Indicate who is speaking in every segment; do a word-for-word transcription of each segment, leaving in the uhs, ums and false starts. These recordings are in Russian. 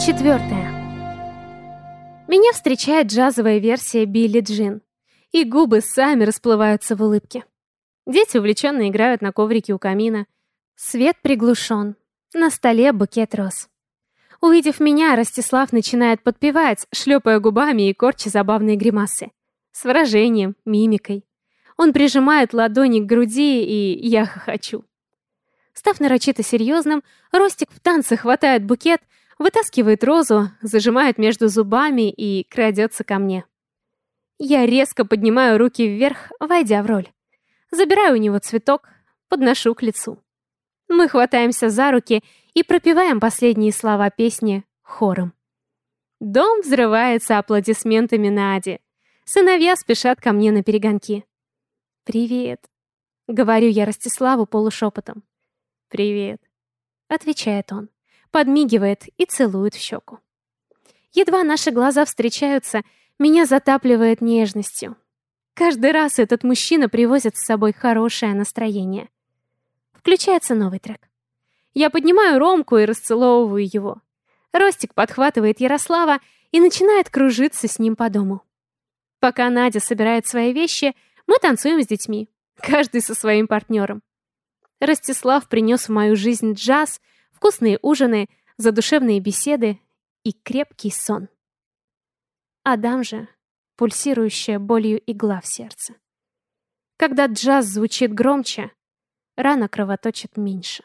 Speaker 1: Четвертое. Меня встречает джазовая версия Билли Джин, и губы сами расплываются в улыбке. Дети увлеченно играют на коврике у камина. Свет приглушен. На столе букет роз. Увидев меня, Ростислав начинает подпевать, шлепая губами и корча забавные гримасы. С выражением, мимикой. Он прижимает ладони к груди, и я хохочу. Став нарочито серьезным, Ростик в танце хватает букет, вытаскивает розу, зажимает между зубами и крадется ко мне. Я резко поднимаю руки вверх, войдя в роль. Забираю у него цветок, подношу к лицу. Мы хватаемся за руки и пропеваем последние слова песни хором. Дом взрывается аплодисментами Нади. Сыновья спешат ко мне наперегонки. «Привет», — говорю я Ростиславу полушепотом. «Привет», — отвечает он, подмигивает и целует в щеку. Едва наши глаза встречаются, меня затапливает нежностью. Каждый раз этот мужчина привозит с собой хорошее настроение. Включается новый трек. Я поднимаю Ромку и расцеловываю его. Ростик подхватывает Ярослава и начинает кружиться с ним по дому. Пока Надя собирает свои вещи, мы танцуем с детьми, каждый со своим партнером. Ростислав принес в мою жизнь джаз, вкусные ужины, задушевные беседы и крепкий сон. Адам же — пульсирующая болью игла в сердце. Когда джаз звучит громче, рана кровоточит меньше.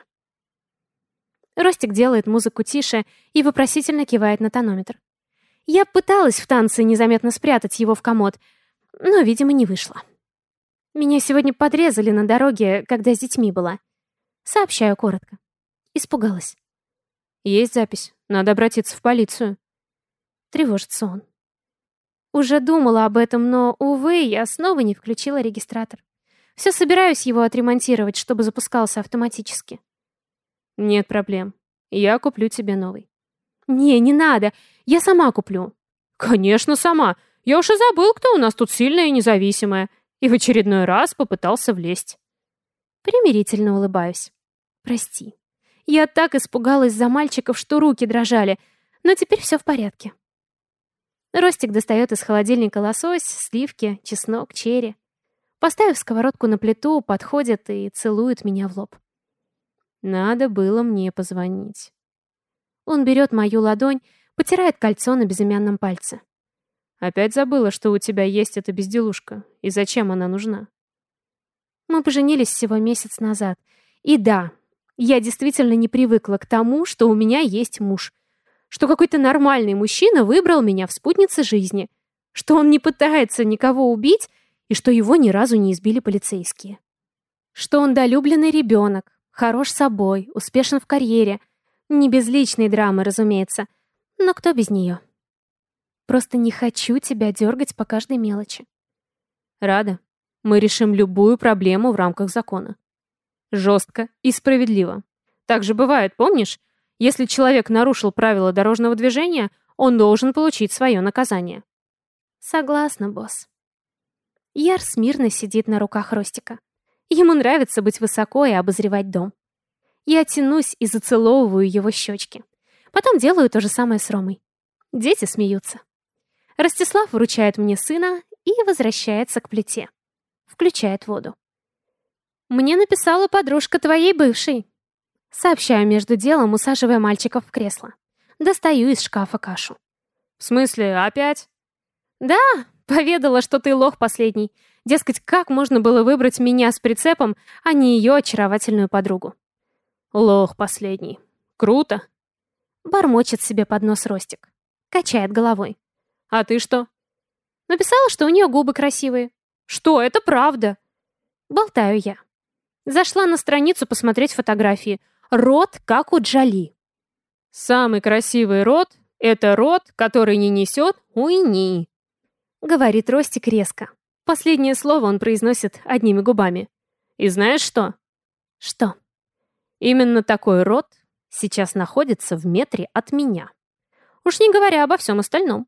Speaker 1: Ростик делает музыку тише и вопросительно кивает на тонометр. Я пыталась в танце незаметно спрятать его в комод, но, видимо, не вышло. Меня сегодня подрезали на дороге, когда с детьми была. Сообщаю коротко. Испугалась. Есть запись. Надо обратиться в полицию. Тревожится он. Уже думала об этом, но, увы, я снова не включила регистратор. Все собираюсь его отремонтировать, чтобы запускался автоматически. Нет проблем. Я куплю тебе новый. Не, не надо. Я сама куплю. Конечно, сама. Я уж и забыл, кто у нас тут сильная и независимая. И в очередной раз попытался влезть. Примирительно улыбаюсь. Прости. Я так испугалась за мальчиков, что руки дрожали. Но теперь все в порядке. Ростик достает из холодильника лосось, сливки, чеснок, черри. Поставив сковородку на плиту, подходит и целует меня в лоб. Надо было мне позвонить. Он берет мою ладонь, потирает кольцо на безымянном пальце. Опять забыла, что у тебя есть эта безделушка. И зачем она нужна? Мы поженились всего месяц назад. И да, я действительно не привыкла к тому, что у меня есть муж. Что какой-то нормальный мужчина выбрал меня в спутнице жизни. Что он не пытается никого убить, и что его ни разу не избили полицейские. Что он долюбленный ребенок, хорош собой, успешен в карьере. Не без личной драмы, разумеется. Но кто без нее? Просто не хочу тебя дергать по каждой мелочи. Рада. Мы решим любую проблему в рамках закона. Жестко и справедливо. Так же бывает, помнишь? Если человек нарушил правила дорожного движения, он должен получить свое наказание. Согласна, босс. Яр смирно сидит на руках Ростика. Ему нравится быть высоко и обозревать дом. Я тянусь и зацеловываю его щечки. Потом делаю то же самое с Ромой. Дети смеются. Ростислав вручает мне сына и возвращается к плите. Включает воду. «Мне написала подружка твоей бывшей». Сообщаю между делом, усаживая мальчиков в кресло. Достаю из шкафа кашу. «В смысле, опять?» «Да, поведала, что ты лох последний. Дескать, как можно было выбрать меня с прицепом, а не ее очаровательную подругу?» «Лох последний. Круто!» Бормочет себе под нос Ростик. Качает головой. «А ты что?» «Написала, что у нее губы красивые». «Что, это правда?» Болтаю я. Зашла на страницу посмотреть фотографии. Рот, как у Джоли. «Самый красивый рот — это рот, который не несет уйни», — говорит Ростик резко. Последнее слово он произносит одними губами. «И знаешь что?» «Что?» «Именно такой рот сейчас находится в метре от меня. Уж не говоря обо всем остальном».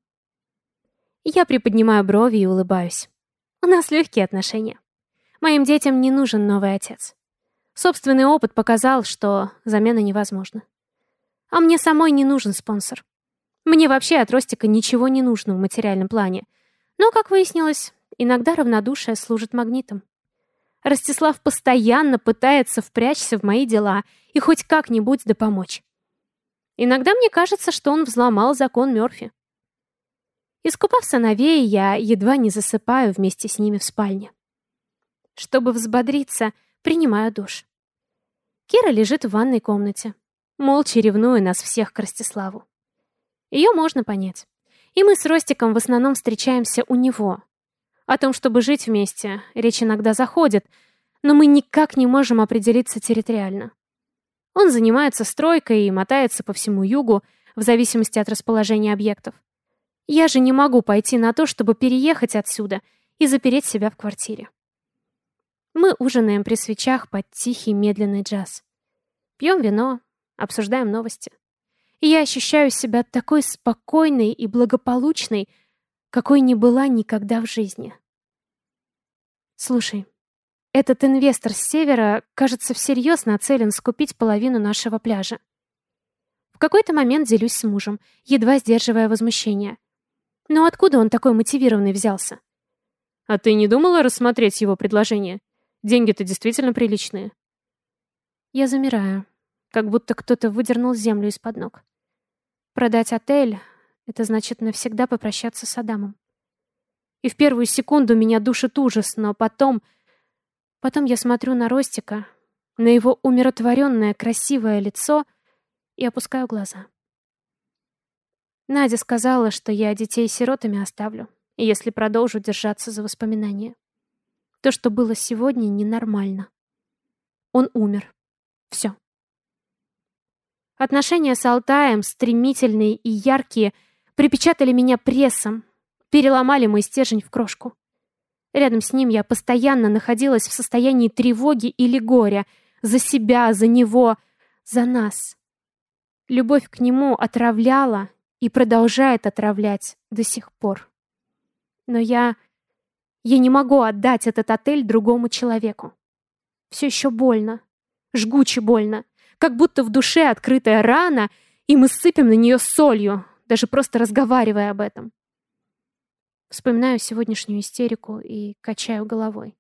Speaker 1: Я приподнимаю брови и улыбаюсь. У нас легкие отношения. Моим детям не нужен новый отец. Собственный опыт показал, что замена невозможна. А мне самой не нужен спонсор. Мне вообще от Ростика ничего не нужно в материальном плане. Но, как выяснилось, иногда равнодушие служит магнитом. Ростислав постоянно пытается впрячься в мои дела и хоть как-нибудь да помочь. Иногда мне кажется, что он взломал закон Мёрфи. Искупав сыновей, я едва не засыпаю вместе с ними в спальне. Чтобы взбодриться, принимаю душ. Кира лежит в ванной комнате, молча ревнуя нас всех к Ростиславу. Ее можно понять. И мы с Ростиком в основном встречаемся у него. О том, чтобы жить вместе, речь иногда заходит, но мы никак не можем определиться территориально. Он занимается стройкой и мотается по всему югу, в зависимости от расположения объектов. Я же не могу пойти на то, чтобы переехать отсюда и запереть себя в квартире. Мы ужинаем при свечах под тихий медленный джаз. Пьем вино, обсуждаем новости. И я ощущаю себя такой спокойной и благополучной, какой не была никогда в жизни. Слушай, этот инвестор с севера, кажется, всерьез нацелен скупить половину нашего пляжа. В какой-то момент делюсь с мужем, едва сдерживая возмущение. Но откуда он такой мотивированный взялся? А ты не думала рассмотреть его предложение? Деньги-то действительно приличные. Я замираю, как будто кто-то выдернул землю из-под ног. Продать отель — это значит навсегда попрощаться с Адамом. И в первую секунду меня душит ужас, но потом... Потом я смотрю на Ростика, на его умиротворенное красивое лицо и опускаю глаза. Надя сказала, что я детей сиротами оставлю, если продолжу держаться за воспоминания. То, что было сегодня, ненормально. Он умер. Все. Отношения с Алтаем, стремительные и яркие, припечатали меня прессом, переломали мой стержень в крошку. Рядом с ним я постоянно находилась в состоянии тревоги или горя. За себя, за него, за нас. Любовь к нему отравляла и продолжает отравлять до сих пор. Но я... Я не могу отдать этот отель другому человеку. Все еще больно. Жгуче больно. Как будто в душе открытая рана, и мы сыпем на нее солью, даже просто разговаривая об этом. Вспоминаю сегодняшнюю истерику и качаю головой.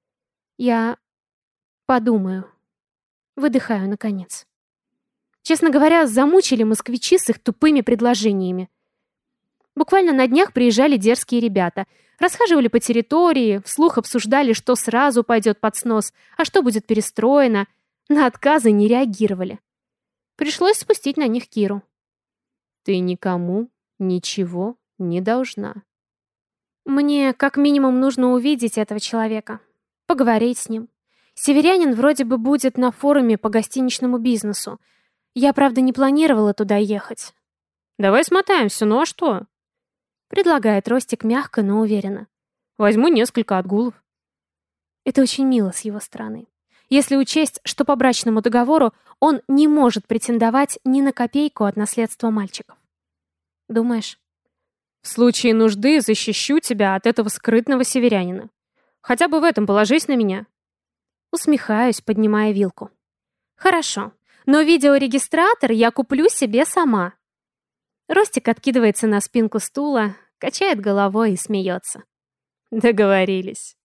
Speaker 1: Я подумаю. Выдыхаю, наконец. Честно говоря, замучили москвичи с их тупыми предложениями. Буквально на днях приезжали дерзкие ребята. Расхаживали по территории, вслух обсуждали, что сразу пойдет под снос, а что будет перестроено. На отказы не реагировали. Пришлось спустить на них Киру. Ты никому ничего не должна. Мне как минимум нужно увидеть этого человека, поговорить с ним. Северянин вроде бы будет на форуме по гостиничному бизнесу. Я, правда, не планировала туда ехать. Давай смотаемся, ну а что? Предлагает Ростик мягко, но уверенно. Возьму несколько отгулов. Это очень мило с его стороны. Если учесть, что по брачному договору он не может претендовать ни на копейку от наследства мальчиков. Думаешь? В случае нужды защищу тебя от этого скрытного северянина. Хотя бы в этом положись на меня. Усмехаюсь, поднимая вилку. Хорошо, но видеорегистратор я куплю себе сама. Ростик откидывается на спинку стула, качает головой и смеется. Договорились.